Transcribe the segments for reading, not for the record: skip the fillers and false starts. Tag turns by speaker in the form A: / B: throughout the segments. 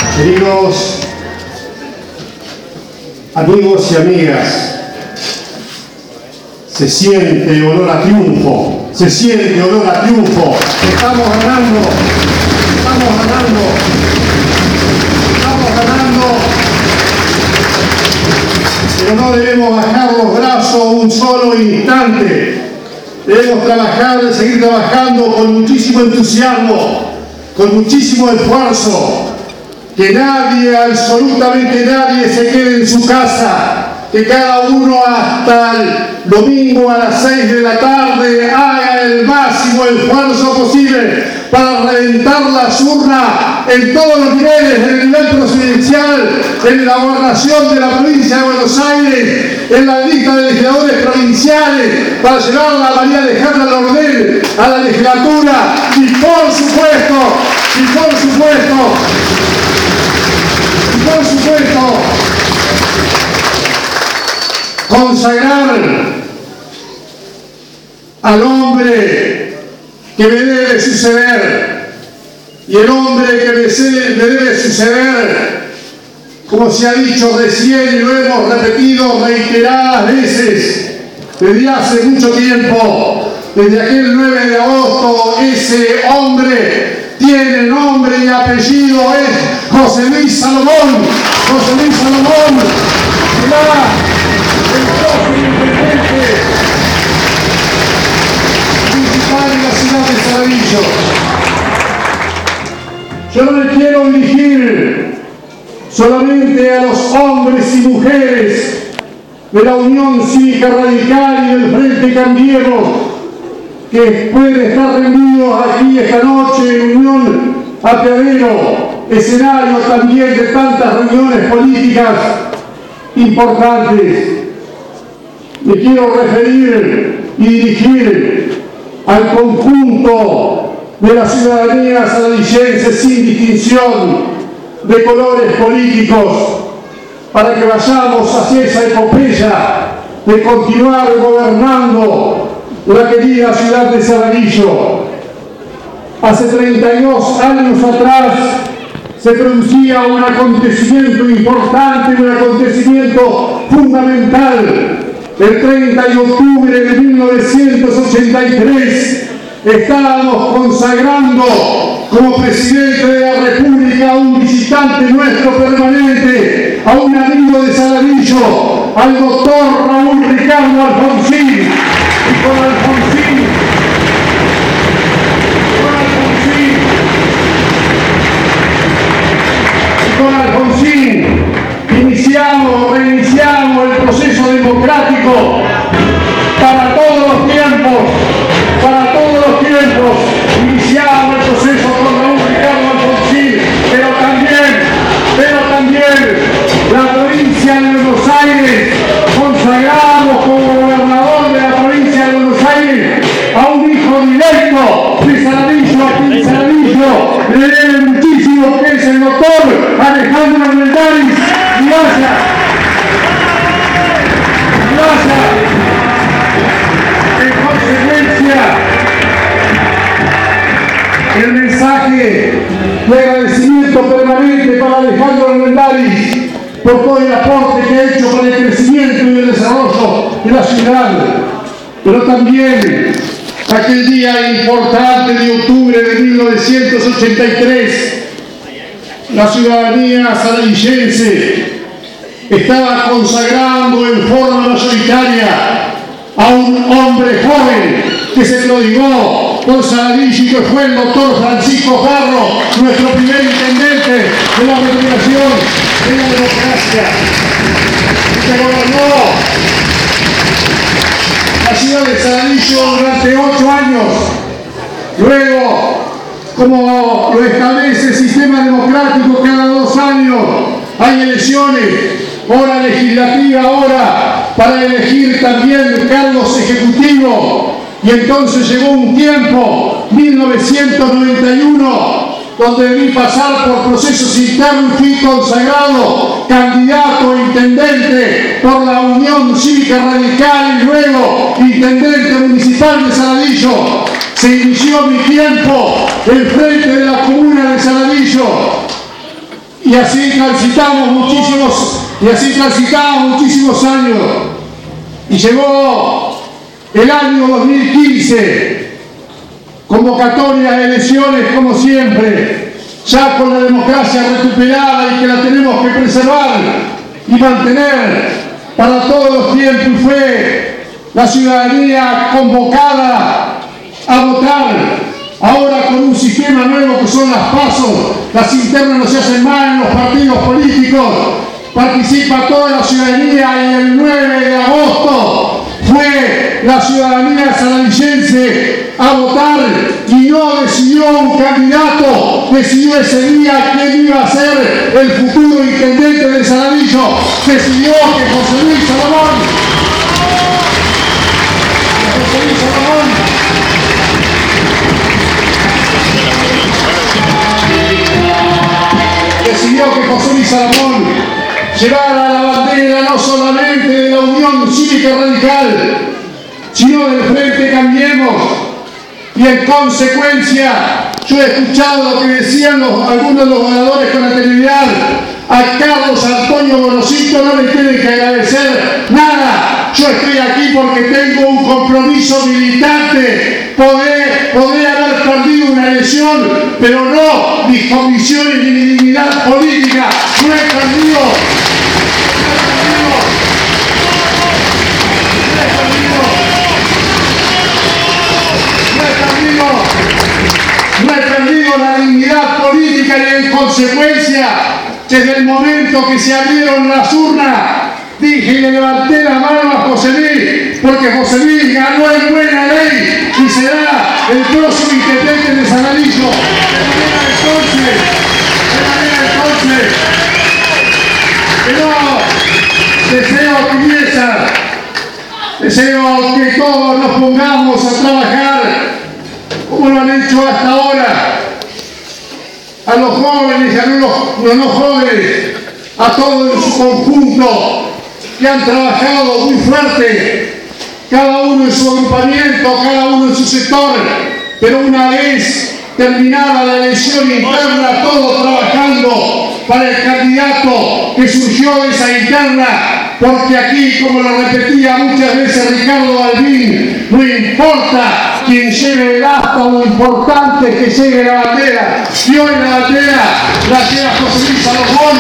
A: Queridos amigos y amigas, se siente olor a triunfo, se siente olor a triunfo. Estamos ganando, estamos ganando, estamos ganando, pero no debemos bajar los brazos un solo instante. Debemos trabajar, seguir trabajando con muchísimo entusiasmo, con muchísimo esfuerzo. Que nadie, absolutamente nadie, se quede en su casa. Que cada uno hasta el domingo a las 6 de la tarde haga el máximo esfuerzo posible para reventar las urnas en todos los niveles, en el nivel presidencial, en la gobernación de la provincia de Buenos Aires, en la lista de legisladores provinciales, para llevarla a María Alejandra Lordel a la legislatura y por supuesto, consagrar al hombre que me debe suceder, y el hombre que me debe suceder, como se ha dicho recién y lo hemos repetido reiteradas veces desde hace mucho tiempo, desde aquel 9 de agosto, ese hombre tiene nombre y apellido, es José Luis Salomón. José Luis Salomón será el próximo intendente municipal de la ciudad de Saladillo. Yo no le quiero dirigir solamente a los hombres y mujeres de la Unión Cívica Radical y del Frente Cambiemos, que pueden estar reunidos aquí esta noche en Unión Apeadero, escenario también de tantas reuniones políticas importantes. Me quiero referir y dirigir al conjunto de la ciudadanía saladillense sin distinción de colores políticos, para que vayamos hacia esa epopeya de continuar gobernando la querida ciudad de Saladillo. Hace 32 años atrás se producía un acontecimiento importante, un acontecimiento fundamental. El 30 de octubre de 1983 estábamos consagrando como presidente de la República a un visitante nuestro permanente, a un amigo de Saladillo, al doctor Raúl Ricardo Alfonsín. Y con Alfonsín reiniciamos el proceso democrático para todos los tiempos, iniciamos el proceso con Raúl Ricardo Alfonsín, pero también la provincia de Buenos Aires, consagramos como gobernador de la provincia de Buenos Aires a un hijo directo de Saladillo, a quien Saladillo le debe muchísimo, que es el doctor Alejandro Armendáriz. En consecuencia, el mensaje de agradecimiento permanente para Alejandro Armendáriz por todo el aporte que ha hecho para el crecimiento y el desarrollo de la ciudad, pero también aquel día importante de octubre de 1983, la ciudadanía saladillense estaba consagrando en forma mayoritaria a un hombre joven que se prodigó por Saladillo y que fue el doctor Francisco Garro, nuestro primer intendente de la recuperación de la democracia, que gobernó la ciudad de Saladillo durante 8 años. Luego, como lo establece el sistema democrático, cada 2 años hay elecciones, hora legislativa, ahora para elegir también cargos ejecutivos. Y entonces llegó un tiempo, 1991, donde debí pasar por procesos internos, fui consagrado candidato a intendente por la Unión Cívica Radical y luego intendente municipal de Saladillo. Se inició mi tiempo el frente de la comuna de Saladillo. Y así transitamos muchísimos años. Y llegó el año 2015, convocatoria de elecciones como siempre, ya con la democracia recuperada y que la tenemos que preservar y mantener para todos los tiempos. Y fue la ciudadanía convocada a votar. Ahora con un sistema nuevo que son las PASO, las internas no se hacen más en los partidos políticos, participa toda la ciudadanía y el 9 de agosto fue la ciudadanía saladillense a votar y no decidió un candidato, decidió ese día quién iba a ser el futuro intendente de Saladillo, decidió que José Luis Salomón llevara la bandera no solamente de la Unión Cívica Radical, sino del Frente Cambiemos. Y en consecuencia, yo he escuchado lo que decían algunos de los ganadores con anterioridad. A Carlos Antonio Gorosito no le tienen que agradecer nada. Yo estoy aquí porque tengo un compromiso militante. Podré haber perdido una elección, pero no mis convicciones ni mi dignidad política. No he perdido. No he perdido la dignidad política y en consecuencia, desde el momento que se abrieron las urnas, dije y le levanté la mano a José Luis, porque José Luis ganó en buena ley y será el próximo intendente de Saladillo. Deseo tibieza, deseo que todos nos pongamos a trabajar como lo han hecho hasta ahora, a los jóvenes y a los no jóvenes, a todos en su conjunto, que han trabajado muy fuerte, cada uno en su agrupamiento, cada uno en su sector, pero una vez terminada la elección interna, todos trabajando para el candidato que surgió de esa interna, porque aquí, como lo repetía muchas veces Ricardo Balbín, no importa quien lleve el asta, lo importante es que llegue la bandera. Y hoy la bandera la lleva José Luis Salomón.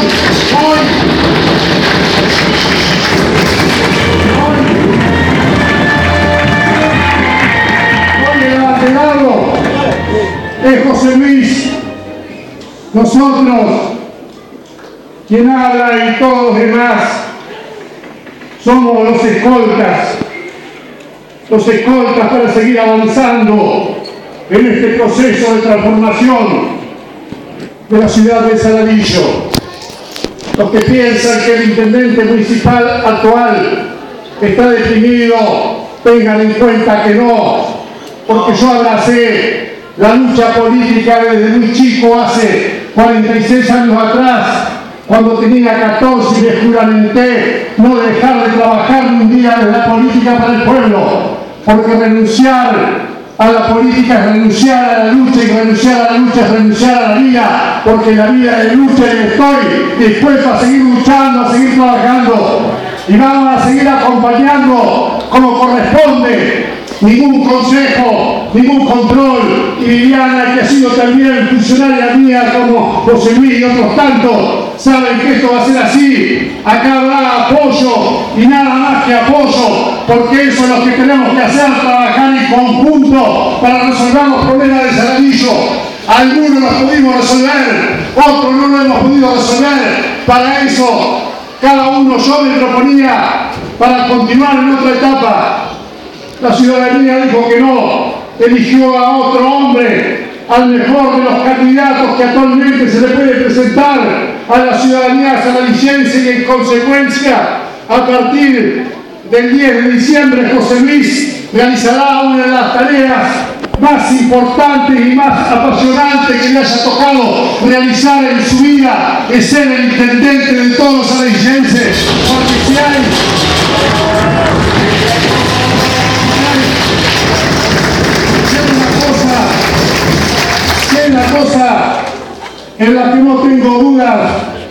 A: Hoy el abanderado es José Luis. Nosotros, quien habla y todos los demás, somos los escoltas para seguir avanzando en este proceso de transformación de la ciudad de Saladillo. Los que piensan que el intendente municipal actual está deprimido, tengan en cuenta que no, porque yo abracé la lucha política desde muy chico, hace 46 años atrás, cuando tenía 14 y me juramenté no dejar de trabajar ni un día en la política para el pueblo, porque renunciar a la política es renunciar a la lucha, y renunciar a la lucha es renunciar a la vida, porque la vida es lucha y estoy dispuesto a seguir luchando, a seguir trabajando, y vamos a seguir acompañando como corresponde. Ningún consejo, ningún control, y Viviana, que ha sido también funcionaria mía como José Luis y otros tantos, saben que esto va a ser así. Acá habrá apoyo y nada más que apoyo, porque eso es lo que tenemos que hacer, trabajar en conjunto para resolver los problemas de Saladillo. Algunos los pudimos resolver, otros no lo hemos podido resolver. Para eso, cada uno yo me proponía para continuar en otra etapa. La ciudadanía dijo que no, eligió a otro hombre, al mejor de los candidatos que actualmente se le puede presentar a la ciudadanía saladillense, y en consecuencia, a partir del 10 de diciembre, José Luis realizará una de las tareas más importantes y más apasionantes que le haya tocado realizar en su vida, es ser el intendente de todos los saladillenses, porque si hay una cosa en la que no tengo dudas,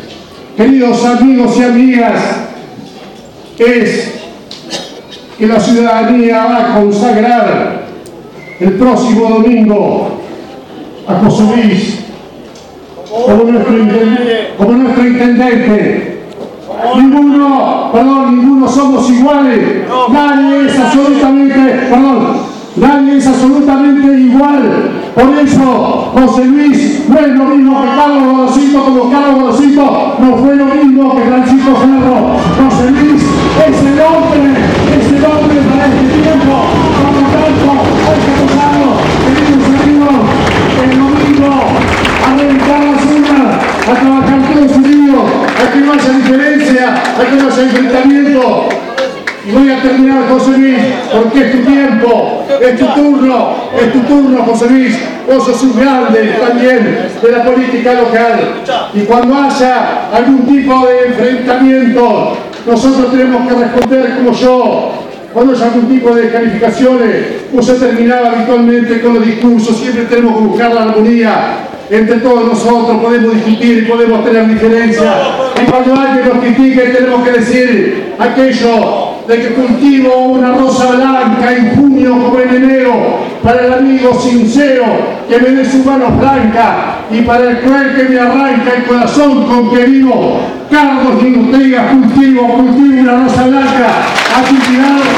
A: queridos amigos y amigas, es que la ciudadanía va a consagrar el próximo domingo a José Luis como nuestro intendente. Ninguno somos iguales. Nadie es absolutamente igual. Por eso, José Luis no es lo mismo que Carlos Gorosito, como Carlos Gorosito no fue lo mismo que Francisco Ferro. José Luis es el hombre para este tiempo. Por lo tanto, hay que apoyarlo, queridos amigos, el domingo a reventar las urnas, a trabajar todos unidos, a que no haya diferencia, a que no haya enfrentamiento. Y voy a terminar, José Luis, porque es tu tiempo, es tu turno, José Luis. Vos sos un grande también de la política local. Y cuando haya algún tipo de enfrentamiento, nosotros tenemos que responder como yo. Cuando haya algún tipo de calificaciones, no se terminaba habitualmente con los discursos, siempre tenemos que buscar la armonía. Entre todos nosotros podemos discutir, podemos tener diferencias. Y cuando alguien nos critique, tenemos que decir aquello de que cultivo una rosa blanca en junio como en enero, para el amigo sincero que me dé su mano blanca, y para el cruel que me arranca el corazón con que vivo. Carlos Ortega, cultivo una rosa blanca. Ha cultivado